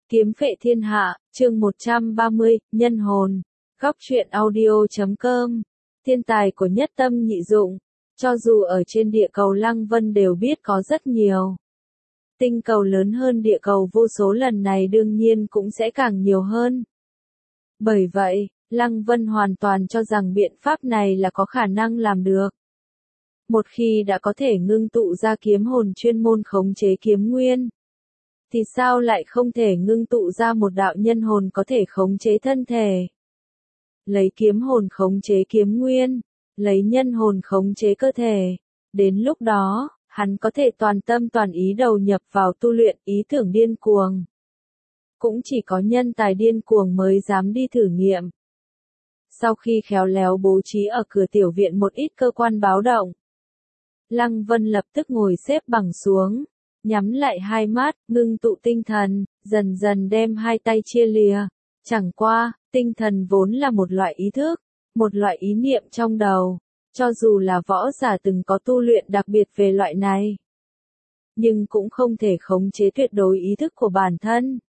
Kiếm phệ thiên hạ, chương 130, nhân hồn. Góc truyện audio.com. Thiên tài của nhất tâm nhị dụng. Cho dù ở trên địa cầu Lăng Vân đều biết có rất nhiều. Tinh cầu lớn hơn địa cầu vô số lần này đương nhiên cũng sẽ càng nhiều hơn. Bởi vậy, Lăng Vân hoàn toàn cho rằng biện pháp này là có khả năng làm được. Một khi đã có thể ngưng tụ ra kiếm hồn chuyên môn khống chế kiếm nguyên, thì sao lại không thể ngưng tụ ra một đạo nhân hồn có thể khống chế thân thể? Lấy kiếm hồn khống chế kiếm nguyên, lấy nhân hồn khống chế cơ thể. Đến lúc đó, hắn có thể toàn tâm toàn ý đầu nhập vào tu luyện ý tưởng điên cuồng. Cũng chỉ có nhân tài điên cuồng mới dám đi thử nghiệm. Sau khi khéo léo bố trí ở cửa tiểu viện một ít cơ quan báo động, Lăng Vân lập tức ngồi xếp bằng xuống, nhắm lại hai mắt, ngưng tụ tinh thần, dần dần đem hai tay chia lìa. Chẳng qua, tinh thần vốn là một loại ý thức, một loại ý niệm trong đầu, cho dù là võ giả từng có tu luyện đặc biệt về loại này, nhưng cũng không thể khống chế tuyệt đối ý thức của bản thân.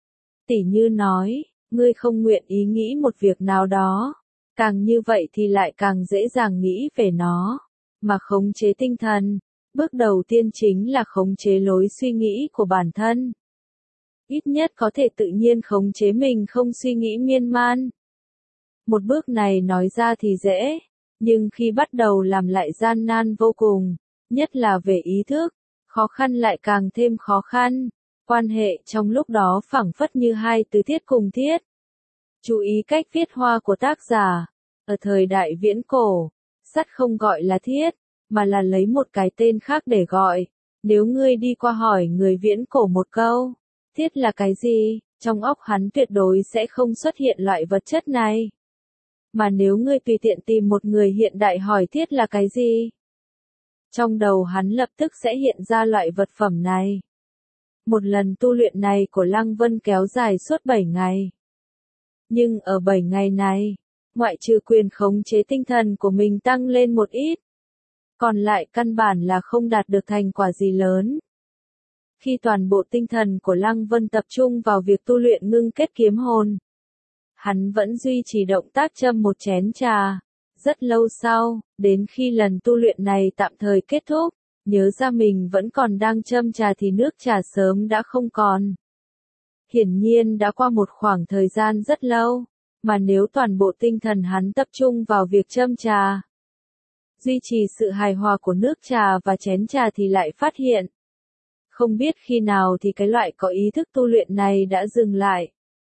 Tỉ như nói, ngươi không nguyện ý nghĩ một việc nào đó, càng như vậy thì lại càng dễ dàng nghĩ về nó, mà khống chế tinh thần. Bước đầu tiên chính là khống chế lối suy nghĩ của bản thân. Ít nhất có thể tự nhiên khống chế mình không suy nghĩ miên man. Một bước này nói ra thì dễ, nhưng khi bắt đầu làm lại gian nan vô cùng, nhất là về ý thức, khó khăn lại càng thêm khó khăn. Quan hệ trong lúc đó phảng phất như hai từ thiết cùng thiết. Chú ý cách viết hoa của tác giả. Ở thời đại viễn cổ, sắt không gọi là thiết, mà là lấy một cái tên khác để gọi. Nếu ngươi đi qua hỏi người viễn cổ một câu, thiết là cái gì, trong óc hắn tuyệt đối sẽ không xuất hiện loại vật chất này. Mà nếu ngươi tùy tiện tìm một người hiện đại hỏi thiết là cái gì, trong đầu hắn lập tức sẽ hiện ra loại vật phẩm này. Một lần tu luyện này của Lăng Vân kéo dài suốt 7 ngày. Nhưng ở 7 ngày này, ngoại trừ quyền khống chế tinh thần của mình tăng lên một ít, còn lại căn bản là không đạt được thành quả gì lớn. Khi toàn bộ tinh thần của Lăng Vân tập trung vào việc tu luyện ngưng kết kiếm hồn, hắn vẫn duy trì động tác châm một chén trà. Rất lâu sau, đến khi lần tu luyện này tạm thời kết thúc, nhớ ra mình vẫn còn đang châm trà thì nước trà sớm đã không còn. Hiển nhiên đã qua một khoảng thời gian rất lâu, mà nếu toàn bộ tinh thần hắn tập trung vào việc châm trà, duy trì sự hài hòa của nước trà và chén trà thì lại phát hiện. Không biết khi nào thì cái loại có ý thức tu luyện này đã dừng lại.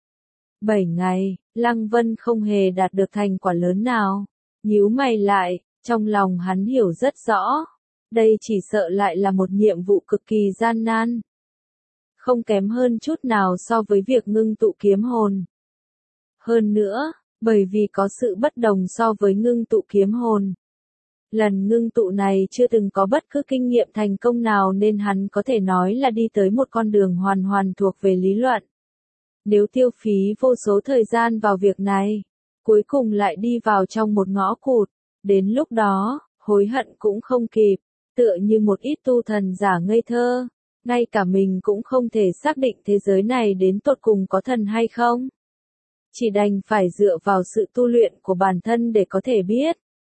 7 ngày, Lăng Vân không hề đạt được thành quả lớn nào. Nhíu mày lại, trong lòng hắn hiểu rất rõ. Đây chỉ sợ lại là một nhiệm vụ cực kỳ gian nan. Không kém hơn chút nào so với việc ngưng tụ kiếm hồn. Hơn nữa, bởi vì có sự bất đồng so với ngưng tụ kiếm hồn. Lần ngưng tụ này chưa từng có bất cứ kinh nghiệm thành công nào nên hắn có thể nói là đi tới một con đường hoàn toàn thuộc về lý luận. Nếu tiêu phí vô số thời gian vào việc này, cuối cùng lại đi vào trong một ngõ cụt, đến lúc đó, hối hận cũng không kịp, tựa như một ít tu thần giả ngây thơ, ngay cả mình cũng không thể xác định thế giới này đến tột cùng có thần hay không. Chỉ đành phải dựa vào sự tu luyện của bản thân để có thể biết.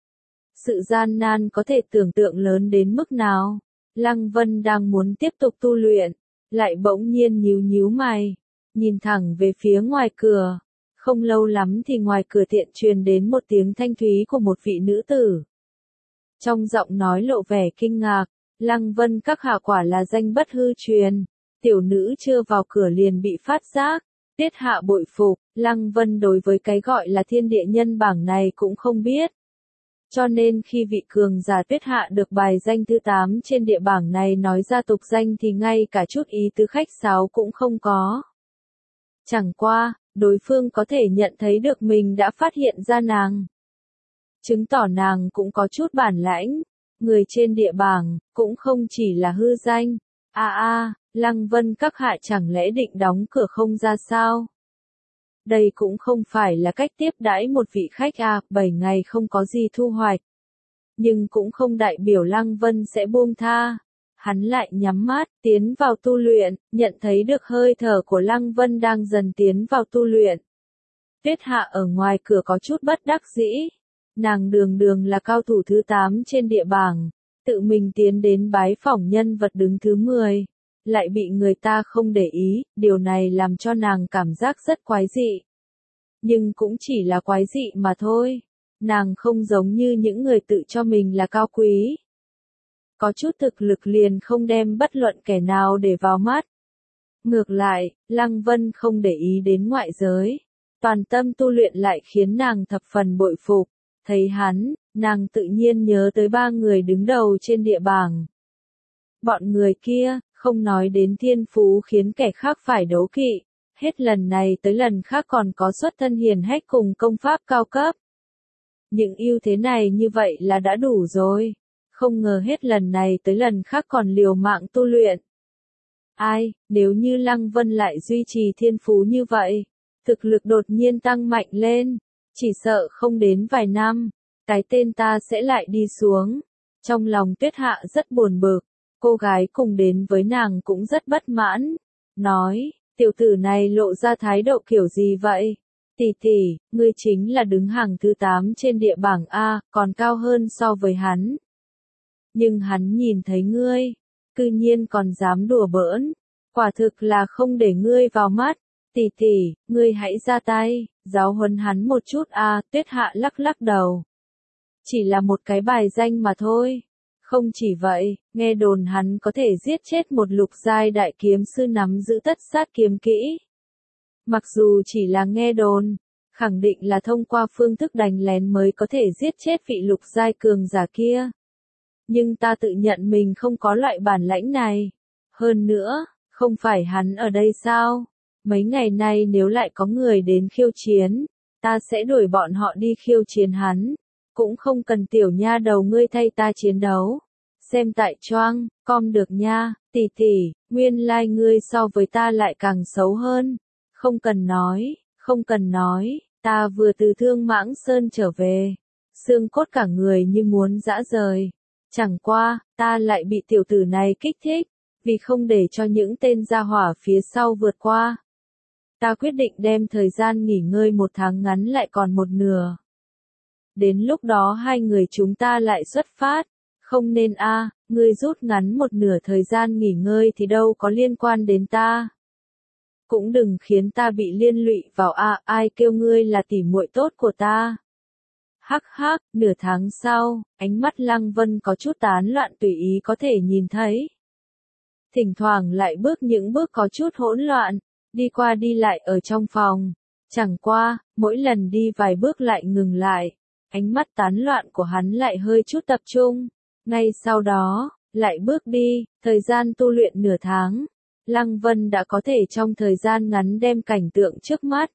Sự gian nan có thể tưởng tượng lớn đến mức nào. Lăng Vân đang muốn tiếp tục tu luyện, lại bỗng nhiên nhíu mày, nhìn thẳng về phía ngoài cửa. Không lâu lắm thì ngoài cửa tiện truyền đến một tiếng thanh thúy của một vị nữ tử. Trong giọng nói lộ vẻ kinh ngạc, Lăng Vân các hạ quả là danh bất hư truyền. Tiểu nữ chưa vào cửa liền bị phát giác. Tiết hạ bội phục, Lăng Vân đối với cái gọi là thiên địa nhân bảng này cũng không biết. Cho nên khi vị cường giả Tuyết hạ được bài danh thứ 8 trên địa bảng này nói ra tục danh thì ngay cả chút ý tứ khách sáo cũng không có. Chẳng qua, đối phương có thể nhận thấy được mình đã phát hiện ra nàng. Chứng tỏ nàng cũng có chút bản lãnh, người trên địa bảng, cũng không chỉ là hư danh. Lăng Vân các hạ chẳng lẽ định đóng cửa không ra sao? Đây cũng không phải là cách tiếp đãi một vị khách 7 ngày không có gì thu hoạch. Nhưng cũng không đại biểu Lăng Vân sẽ buông tha. Hắn lại nhắm mắt, tiến vào tu luyện, nhận thấy được hơi thở của Lăng Vân đang dần tiến vào tu luyện. Tuyết Hạ ở ngoài cửa có chút bất đắc dĩ. Nàng đường đường là cao thủ thứ 8 trên địa bảng, tự mình tiến đến bái phỏng nhân vật đứng thứ 10, lại bị người ta không để ý, điều này làm cho nàng cảm giác rất quái dị. Nhưng cũng chỉ là quái dị mà thôi. Nàng không giống như những người tự cho mình là cao quý. Có chút thực lực liền không đem bất luận kẻ nào để vào mắt. Ngược lại, Lăng Vân không để ý đến ngoại giới. Toàn tâm tu luyện lại khiến nàng thập phần bội phục. Thấy hắn, nàng tự nhiên nhớ tới 3 người đứng đầu trên địa bảng. Bọn người kia, không nói đến thiên phú khiến kẻ khác phải đấu kỵ. Hết lần này tới lần khác còn có xuất thân hiền hách cùng công pháp cao cấp. Những ưu thế này như vậy là đã đủ rồi. Không ngờ hết lần này tới lần khác còn liều mạng tu luyện. Ai, nếu như Lăng Vân lại duy trì thiên phú như vậy, thực lực đột nhiên tăng mạnh lên, chỉ sợ không đến vài năm, cái tên ta sẽ lại đi xuống. Trong lòng Tuyết Hạ rất buồn bực, cô gái cùng đến với nàng cũng rất bất mãn, nói, tiểu tử này lộ ra thái độ kiểu gì vậy? Tỷ tỷ, ngươi chính là đứng hàng thứ 8 trên địa bảng A, còn cao hơn so với hắn. Nhưng hắn nhìn thấy ngươi, cư nhiên còn dám đùa bỡn, quả thực là không để ngươi vào mắt. Tỷ tỷ, ngươi hãy ra tay, giáo huấn hắn một chút a. Tuyết Hạ lắc lắc đầu. Chỉ là một cái bài danh mà thôi. Không chỉ vậy, nghe đồn hắn có thể giết chết một lục giai đại kiếm sư nắm giữ tất sát kiếm kỹ. Mặc dù chỉ là nghe đồn, khẳng định là thông qua phương thức đánh lén mới có thể giết chết vị lục giai cường giả kia. Nhưng ta tự nhận mình không có loại bản lãnh này. Hơn nữa, không phải hắn ở đây sao? Mấy ngày nay nếu lại có người đến khiêu chiến, ta sẽ đuổi bọn họ đi khiêu chiến hắn. Cũng không cần tiểu nha đầu ngươi thay ta chiến đấu. Xem tại choang, com được nha, tỷ tỷ, nguyên lai ngươi so với ta lại càng xấu hơn. Không cần nói, ta vừa từ Thương Mãng Sơn trở về. Xương cốt cả người như muốn giã rời. Chẳng qua, ta lại bị tiểu tử này kích thích, vì không để cho những tên gia hỏa phía sau vượt qua. Ta quyết định đem thời gian nghỉ ngơi 1 tháng ngắn lại còn 1/2. Đến lúc đó 2 người chúng ta lại xuất phát. Không nên a, ngươi rút ngắn 1/2 thời gian nghỉ ngơi thì đâu có liên quan đến ta. Cũng đừng khiến ta bị liên lụy vào a, ai kêu ngươi là tỉ muội tốt của ta. Hắc hắc, nửa tháng sau, ánh mắt Lăng Vân có chút tán loạn tùy ý có thể nhìn thấy. Thỉnh thoảng lại bước những bước có chút hỗn loạn, đi qua đi lại ở trong phòng. Chẳng qua, mỗi lần đi vài bước lại ngừng lại. Ánh mắt tán loạn của hắn lại hơi chút tập trung. Ngay sau đó, lại bước đi, thời gian tu luyện nửa tháng. Lăng Vân đã có thể trong thời gian ngắn đem cảnh tượng trước mắt.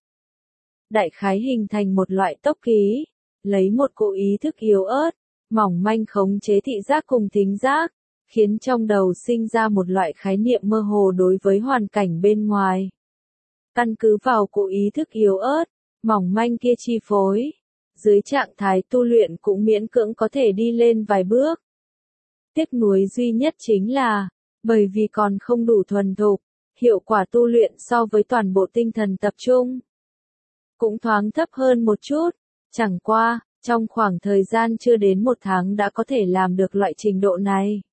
Đại khái hình thành một loại tốc ký. Lấy một cỗ ý thức yếu ớt, mỏng manh khống chế thị giác cùng thính giác, khiến trong đầu sinh ra một loại khái niệm mơ hồ đối với hoàn cảnh bên ngoài. Căn cứ vào cỗ ý thức yếu ớt, mỏng manh kia chi phối, dưới trạng thái tu luyện cũng miễn cưỡng có thể đi lên vài bước. Tiếc nuối duy nhất chính là, bởi vì còn không đủ thuần thục, hiệu quả tu luyện so với toàn bộ tinh thần tập trung cũng thoáng thấp hơn một chút. Chẳng qua, trong khoảng thời gian chưa đến 1 tháng đã có thể làm được loại trình độ này.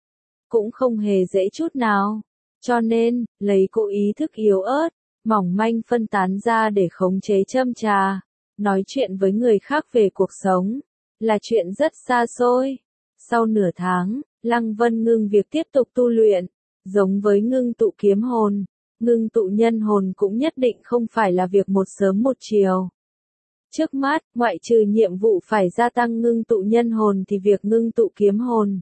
Cũng không hề dễ chút nào. Cho nên, lấy cỗ ý thức yếu ớt, mỏng manh phân tán ra để khống chế châm trà. Nói chuyện với người khác về cuộc sống, là chuyện rất xa xôi. Sau nửa tháng, Lăng Vân ngưng việc tiếp tục tu luyện. Giống với ngưng tụ kiếm hồn, ngưng tụ nhân hồn cũng nhất định không phải là việc một sớm một chiều. Trước mắt, ngoại trừ nhiệm vụ phải gia tăng ngưng tụ nhân hồn thì việc ngưng tụ kiếm hồn.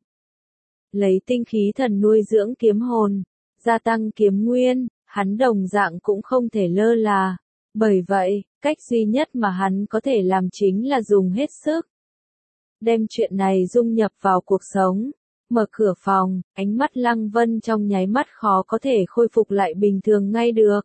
Lấy tinh khí thần nuôi dưỡng kiếm hồn, gia tăng kiếm nguyên, hắn đồng dạng cũng không thể lơ là. Bởi vậy, cách duy nhất mà hắn có thể làm chính là dùng hết sức. Đem chuyện này dung nhập vào cuộc sống. Mở cửa phòng, ánh mắt Lăng Vân trong nháy mắt khó có thể khôi phục lại bình thường ngay được.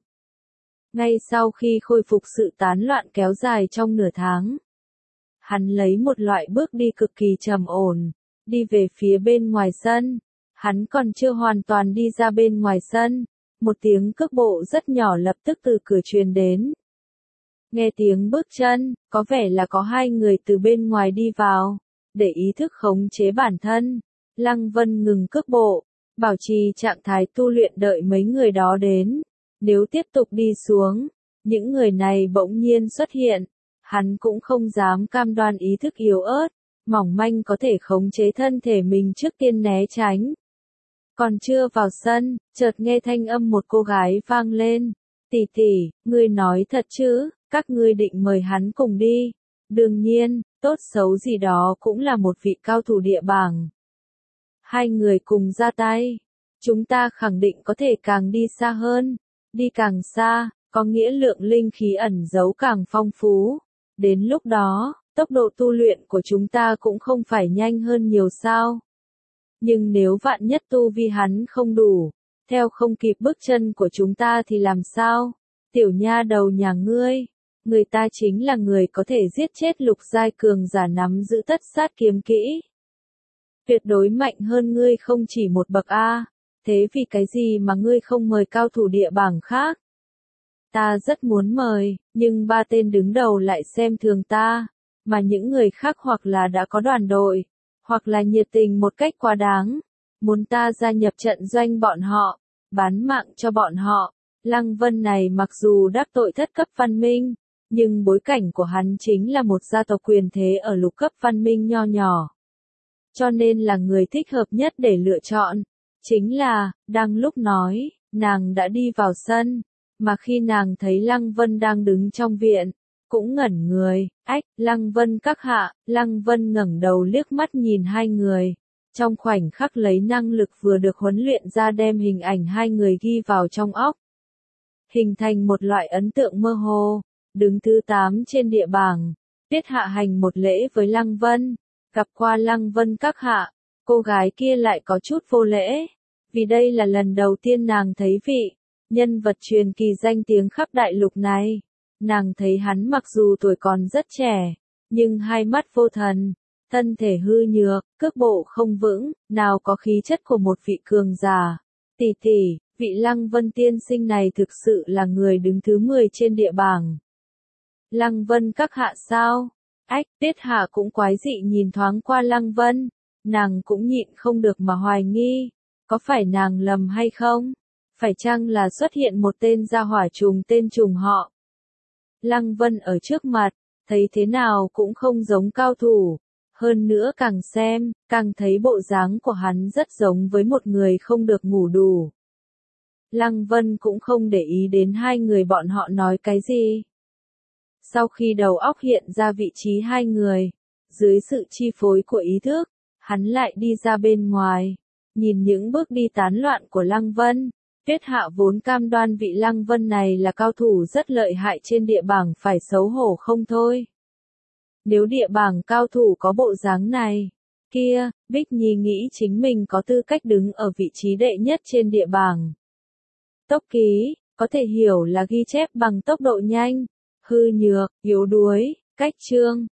Ngay sau khi khôi phục sự tán loạn kéo dài trong nửa tháng, hắn lấy một loại bước đi cực kỳ trầm ổn, đi về phía bên ngoài sân. Hắn còn chưa hoàn toàn đi ra bên ngoài sân, một tiếng cước bộ rất nhỏ lập tức từ cửa truyền đến. Nghe tiếng bước chân, có vẻ là có hai người từ bên ngoài đi vào. Để ý thức khống chế bản thân, Lăng Vân ngừng cước bộ, bảo trì trạng thái tu luyện đợi mấy người đó đến. Nếu tiếp tục đi xuống, những người này bỗng nhiên xuất hiện, hắn cũng không dám cam đoan ý thức yếu ớt, mỏng manh có thể khống chế thân thể mình trước tiên né tránh. Còn chưa vào sân, chợt nghe thanh âm một cô gái vang lên. Tỷ tỷ, ngươi nói thật chứ, các ngươi định mời hắn cùng đi. Đương nhiên, tốt xấu gì đó cũng là một vị cao thủ địa bảng. Hai người cùng ra tay, chúng ta khẳng định có thể càng đi xa hơn. Đi càng xa, có nghĩa lượng linh khí ẩn giấu càng phong phú. Đến lúc đó, tốc độ tu luyện của chúng ta cũng không phải nhanh hơn nhiều sao. Nhưng nếu vạn nhất tu vi hắn không đủ, theo không kịp bước chân của chúng ta thì làm sao? Tiểu nha đầu nhà ngươi, người ta chính là người có thể giết chết lục giai cường giả nắm giữ tất sát kiếm kỹ. Tuyệt đối mạnh hơn ngươi không chỉ một bậc A, thế vì cái gì mà ngươi không mời cao thủ địa bảng khác? Ta rất muốn mời, nhưng ba tên đứng đầu lại xem thường ta, mà những người khác hoặc là đã có đoàn đội, hoặc là nhiệt tình một cách quá đáng, muốn ta gia nhập trận doanh bọn họ, bán mạng cho bọn họ. Lăng Vân này mặc dù đắc tội thất cấp văn minh, nhưng bối cảnh của hắn chính là một gia tộc quyền thế ở lục cấp văn minh nho nhỏ. Cho nên là người thích hợp nhất để lựa chọn. Chính là, đang lúc nói, nàng đã đi vào sân, mà khi nàng thấy Lăng Vân đang đứng trong viện, cũng ngẩn người. Ách, Lăng Vân các hạ. Lăng Vân ngẩng đầu liếc mắt nhìn hai người. Trong khoảnh khắc lấy năng lực vừa được huấn luyện ra đem hình ảnh hai người ghi vào trong óc. Hình thành một loại ấn tượng mơ hồ. Đứng thứ 8 trên địa bảng, Tiết Hạ hành một lễ với Lăng Vân. Gặp qua Lăng Vân các hạ, cô gái kia lại có chút vô lễ. Vì đây là lần đầu tiên nàng thấy vị nhân vật truyền kỳ danh tiếng khắp đại lục này. Nàng thấy hắn mặc dù tuổi còn rất trẻ, nhưng hai mắt vô thần, thân thể hư nhược, cước bộ không vững, nào có khí chất của một vị cường giả. Tỷ tỷ, vị Lăng Vân tiên sinh này thực sự là người đứng thứ 10 trên địa bảng. Lăng Vân các hạ sao? Ách, Tiết Hạ cũng quái dị nhìn thoáng qua Lăng Vân, nàng cũng nhịn không được mà hoài nghi, có phải nàng lầm hay không? Phải chăng là xuất hiện một tên gia hỏa trùng tên trùng họ? Lăng Vân ở trước mặt, thấy thế nào cũng không giống cao thủ, hơn nữa càng xem, càng thấy bộ dáng của hắn rất giống với một người không được ngủ đủ. Lăng Vân cũng không để ý đến hai người bọn họ nói cái gì. Sau khi đầu óc hiện ra vị trí hai người, dưới sự chi phối của ý thức, hắn lại đi ra bên ngoài, nhìn những bước đi tán loạn của Lăng Vân. Tuyết Hạ vốn cam đoan vị Lăng Vân này là cao thủ rất lợi hại trên địa bảng phải xấu hổ không thôi. Nếu địa bảng cao thủ có bộ dáng này, kia, Bích Nhi nghĩ chính mình có tư cách đứng ở vị trí đệ nhất trên địa bảng. Tốc ký, có thể hiểu là ghi chép bằng tốc độ nhanh, hư nhược, yếu đuối, cách chương,